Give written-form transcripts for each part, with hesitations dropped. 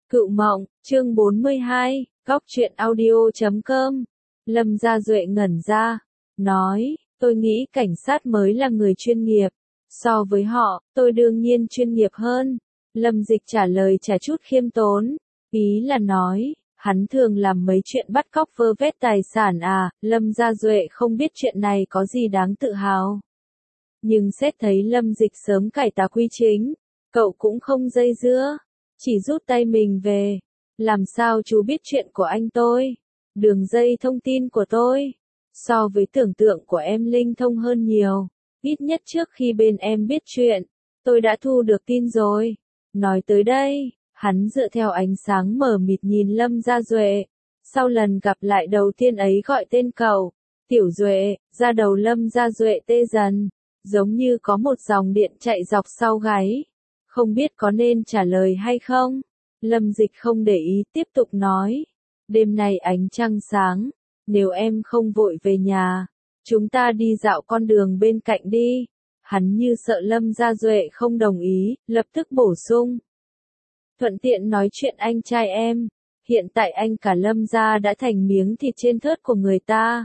Cựu Mộng, chương 42, góc truyện audio.com. Lâm Gia Duệ ngẩn ra, nói, tôi nghĩ cảnh sát mới là người chuyên nghiệp. So với họ, tôi đương nhiên chuyên nghiệp hơn. Lâm Dịch trả lời chả chút khiêm tốn, ý là nói, hắn thường làm mấy chuyện bắt cóc vơ vét tài sản à. Lâm Gia Duệ không biết chuyện này có gì đáng tự hào. Nhưng xét thấy Lâm Dịch sớm cải tà quy chính, cậu cũng không dây dưa, chỉ rút tay mình về. Làm sao chú biết chuyện của anh tôi? Đường dây thông tin của tôi, so với tưởng tượng của em linh thông hơn nhiều. Ít nhất trước khi bên em biết chuyện, tôi đã thu được tin rồi. Nói tới đây, hắn dựa theo ánh sáng mờ mịt nhìn Lâm Gia Duệ. Sau lần gặp lại đầu tiên ấy gọi tên cậu, Tiểu Duệ, da đầu Lâm Gia Duệ tê dần, giống như có một dòng điện chạy dọc sau gáy. Không biết có nên trả lời hay không? Lâm Dịch không để ý, tiếp tục nói. Đêm nay ánh trăng sáng, nếu em không vội về nhà, chúng ta đi dạo con đường bên cạnh đi. Hắn như sợ Lâm Gia Duệ không đồng ý, lập tức bổ sung. Thuận tiện nói chuyện anh trai em, hiện tại anh cả Lâm Gia đã thành miếng thịt trên thớt của người ta.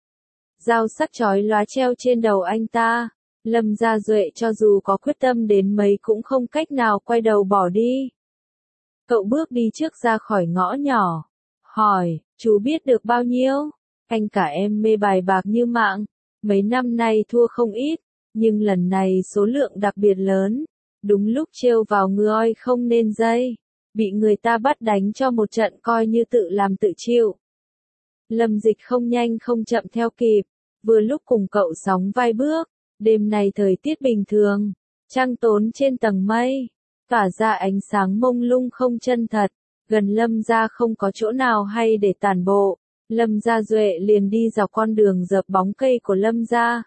Dao sắc chói lóa treo trên đầu anh ta. Lâm Gia Duệ cho dù có quyết tâm đến mấy cũng không cách nào quay đầu bỏ đi. Cậu bước đi trước ra khỏi ngõ nhỏ, hỏi, chú biết được bao nhiêu? Anh cả em mê bài bạc như mạng, mấy năm nay thua không ít, nhưng lần này số lượng đặc biệt lớn. Đúng lúc trêu vào người không nên dây, bị người ta bắt đánh cho một trận coi như tự làm tự chịu. Lâm Dịch không nhanh không chậm theo kịp, vừa lúc cùng cậu sóng vai bước. Đêm này thời tiết bình thường, trăng tốn trên tầng mây, tỏa ra ánh sáng mông lung không chân thật, gần Lâm Gia không có chỗ nào hay để tản bộ. Lâm Gia Duệ liền đi dọc con đường dợp bóng cây của Lâm Gia.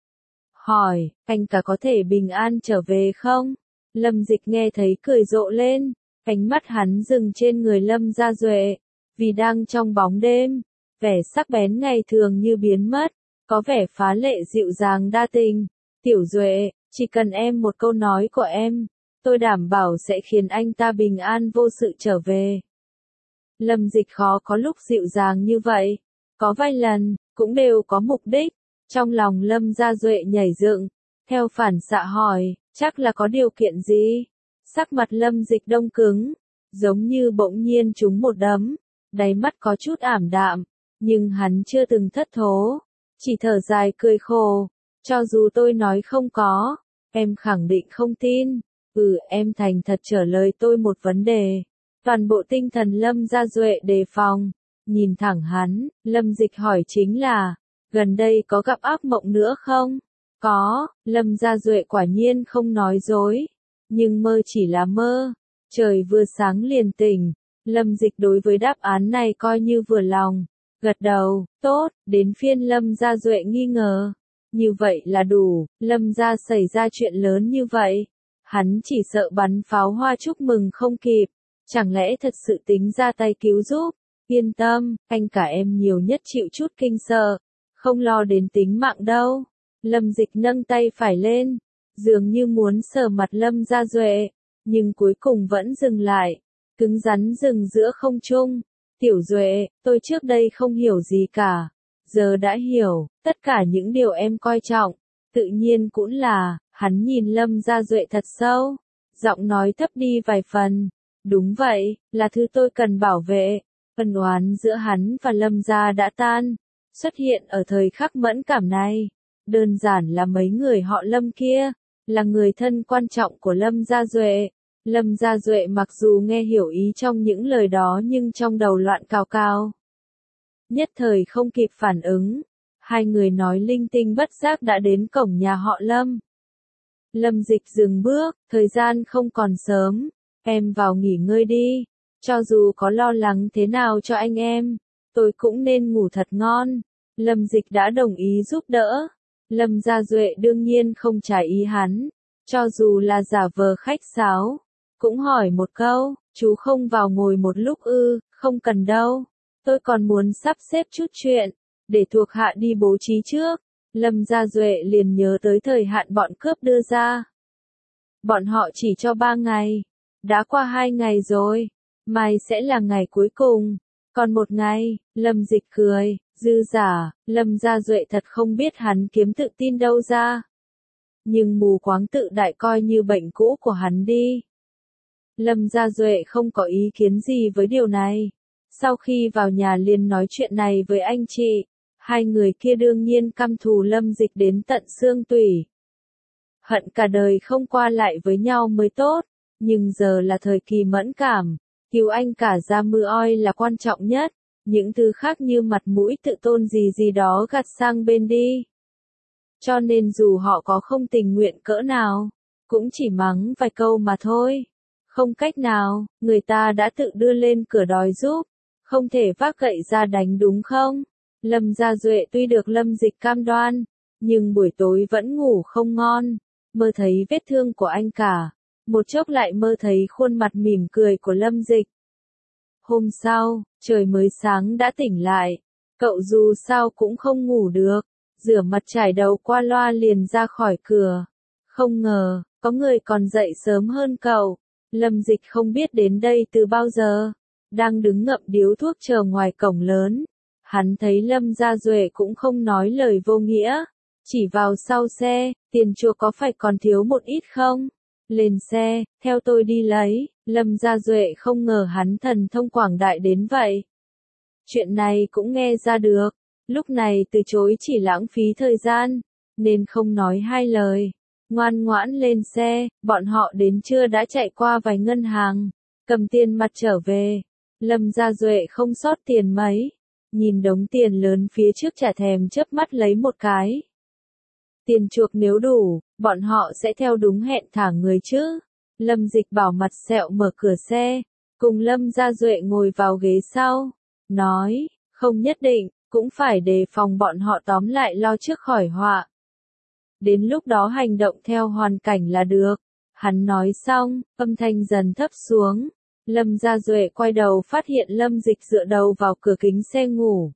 Hỏi, anh cả có thể bình an trở về không? Lâm Dịch nghe thấy cười rộ lên, ánh mắt hắn dừng trên người Lâm Gia Duệ, vì đang trong bóng đêm, vẻ sắc bén ngày thường như biến mất. Có vẻ phá lệ dịu dàng đa tình. Tiểu Duệ, chỉ cần em một câu nói của em, tôi đảm bảo sẽ khiến anh ta bình an vô sự trở về. Lâm Dịch khó có lúc dịu dàng như vậy. Có vài lần, cũng đều có mục đích. Trong lòng Lâm Gia Duệ nhảy dựng, theo phản xạ hỏi, chắc là có điều kiện gì? Sắc mặt Lâm Dịch đông cứng, giống như bỗng nhiên trúng một đấm, đáy mắt có chút ảm đạm, nhưng hắn chưa từng thất thố. Chỉ thở dài cười khổ, cho dù tôi nói không có, em khẳng định không tin. Em thành thật trả lời tôi một vấn đề. Toàn bộ tinh thần Lâm Gia Duệ đề phòng, nhìn thẳng hắn. Lâm Dịch hỏi chính là, gần đây có gặp ác mộng nữa không? Có. Lâm Gia Duệ quả nhiên không nói dối, nhưng mơ chỉ là mơ, trời vừa sáng liền tỉnh. Lâm Dịch đối với đáp án này coi như vừa lòng, gật đầu. Tốt. Đến phiên Lâm Gia Duệ nghi ngờ, như vậy là đủ? Lâm Gia xảy ra chuyện lớn như vậy, hắn chỉ sợ bắn pháo hoa chúc mừng không kịp, chẳng lẽ thật sự tính ra tay cứu giúp? Yên tâm, anh cả em nhiều nhất chịu chút kinh sợ, không lo đến tính mạng đâu. Lâm Dịch nâng tay phải lên, dường như muốn sờ mặt Lâm Gia Duệ, nhưng cuối cùng vẫn dừng lại, cứng rắn dừng giữa không trung. Tiểu Duệ, tôi trước đây không hiểu gì cả, giờ đã hiểu, tất cả những điều em coi trọng, tự nhiên cũng là. Hắn nhìn Lâm Gia Duệ thật sâu, giọng nói thấp đi vài phần. Đúng vậy, là thứ tôi cần bảo vệ. Ân oán giữa hắn và Lâm Gia đã tan, xuất hiện ở thời khắc mẫn cảm này. Đơn giản là mấy người họ Lâm kia, là người thân quan trọng của Lâm Gia Duệ. Lâm Gia Duệ mặc dù nghe hiểu ý trong những lời đó nhưng trong đầu loạn cào cào. Nhất thời không kịp phản ứng, hai người nói linh tinh bất giác đã đến cổng nhà họ Lâm. Lâm Dịch dừng bước, thời gian không còn sớm, em vào nghỉ ngơi đi, cho dù có lo lắng thế nào cho anh em, tôi cũng nên ngủ thật ngon. Lâm Dịch đã đồng ý giúp đỡ. Lâm Gia Duệ đương nhiên không trả ý hắn, cho dù là giả vờ khách sáo, cũng hỏi một câu, chú không vào ngồi một lúc ư? Không cần đâu, tôi còn muốn sắp xếp chút chuyện, để thuộc hạ đi bố trí trước. Lâm Gia Duệ liền nhớ tới thời hạn bọn cướp đưa ra. Bọn họ chỉ cho 3 ngày, đã qua 2 ngày rồi. mai sẽ là ngày cuối cùng. Còn một ngày, Lâm Dịch cười, dư giả, Lâm Gia Duệ thật không biết hắn kiếm tự tin đâu ra. Nhưng mù quáng tự đại coi như bệnh cũ của hắn đi. Lâm Gia Duệ không có ý kiến gì với điều này. Sau khi vào nhà liền nói chuyện này với anh chị, hai người kia đương nhiên căm thù Lâm Dịch đến tận xương tủy. Hận cả đời không qua lại với nhau mới tốt, nhưng giờ là thời kỳ mẫn cảm, cứu anh cả ra mưa oi là quan trọng nhất, những thứ khác như mặt mũi tự tôn gì gì đó gạt sang bên đi. Cho nên dù họ có không tình nguyện cỡ nào, cũng chỉ mắng vài câu mà thôi. Không cách nào, người ta đã tự đưa lên cửa đòi giúp, không thể vác gậy ra đánh đúng không? Lâm Gia Duệ tuy được Lâm Dịch cam đoan, nhưng buổi tối vẫn ngủ không ngon, mơ thấy vết thương của anh cả, một chốc lại mơ thấy khuôn mặt mỉm cười của Lâm Dịch. Hôm sau, trời mới sáng đã tỉnh lại, cậu dù sao cũng không ngủ được, rửa mặt chải đầu qua loa liền ra khỏi cửa. Không ngờ, có người còn dậy sớm hơn cậu. Lâm Dịch không biết đến đây từ bao giờ, đang đứng ngậm điếu thuốc chờ ngoài cổng lớn. Hắn thấy Lâm Gia Duệ cũng không nói lời vô nghĩa, chỉ vào sau xe, tiền chuộc có phải còn thiếu một ít không? Lên xe, theo tôi đi lấy. Lâm Gia Duệ không ngờ hắn thần thông quảng đại đến vậy. Chuyện này cũng nghe ra được, lúc này từ chối chỉ lãng phí thời gian, nên không nói hai lời. Ngoan ngoãn lên xe, bọn họ đến trưa đã chạy qua vài ngân hàng, cầm tiền mặt trở về. Lâm Gia Duệ không sót tiền mấy, nhìn đống tiền lớn phía trước chả thèm chớp mắt lấy một cái. Tiền chuộc nếu đủ, bọn họ sẽ theo đúng hẹn thả người chứ. Lâm Dịch bảo mặt sẹo mở cửa xe, cùng Lâm Gia Duệ ngồi vào ghế sau, nói, không nhất định, cũng phải đề phòng bọn họ tóm lại lo trước khỏi họa. Đến lúc đó hành động theo hoàn cảnh là được. Hắn nói xong, âm thanh dần thấp xuống. Lâm Gia Duệ quay đầu phát hiện Lâm Dịch dựa đầu vào cửa kính xe ngủ.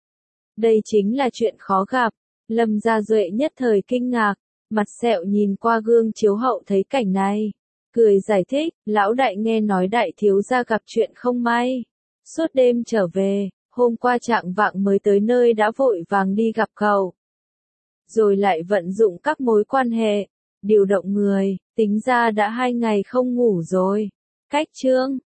Đây chính là chuyện khó gặp. Lâm Gia Duệ nhất thời kinh ngạc, mặt sẹo nhìn qua gương chiếu hậu thấy cảnh này. Cười giải thích, lão đại nghe nói đại thiếu gia gặp chuyện không may. Suốt đêm trở về, hôm qua chạng vạng mới tới nơi đã vội vàng đi gặp cậu. Rồi lại vận dụng các mối quan hệ, điều động người, tính ra đã 2 ngày không ngủ rồi. Cách chương